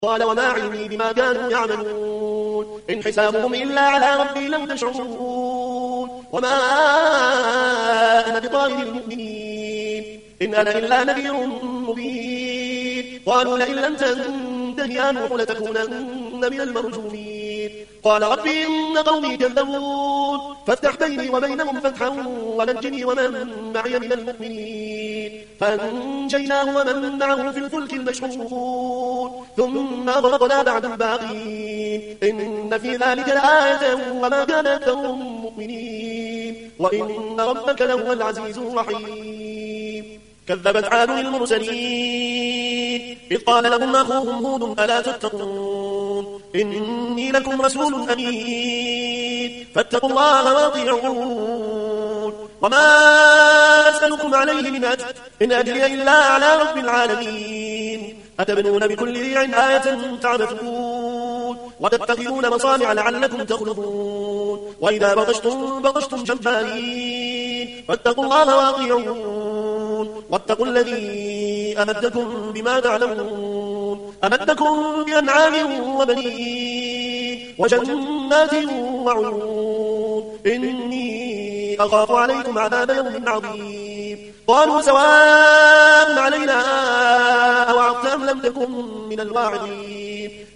قال وما علمي بما كانوا يعملون إن حسابهم إلا على ربي لو تشعرون وما أنا بطارد المؤمنين إن أنا إلا نذير مبين قالوا لئن لم تنته يا نوح لتكونن من المرجومين قال رب إن قومي كذبون فافتح بيني وبينهم فتحا ونجني ومن معي من المؤمنين فانجيناه ومن معه في الفلك المشحون ثم أغرقنا بعد الباقين إن في ذلك لآية وما كان أكثرهم مؤمنين وإن ربك لهو العزيز الرحيم كذبت عاد المرسلين إذ قال لهم أخوهم هود ألا تتقون إني لكم رسول أمين فاتقوا الله واطيعون وما أسألكم عليه من أجر إن أجري إلا على رب العالمين أتبنون بكل ريع آية تعبثون وتتخذون مصانع لعلكم تخلدون وإذا بطشتم جبارين فاتقوا الله واطيعون واتقوا الذي أمدكم بما تعلمون أمدكم بأنعام وبنين وجنات وعيون إني أخاف عليكم عذاب يوم عظيم قالوا سواء علينا أوعظت أم لم تكن من الواعظين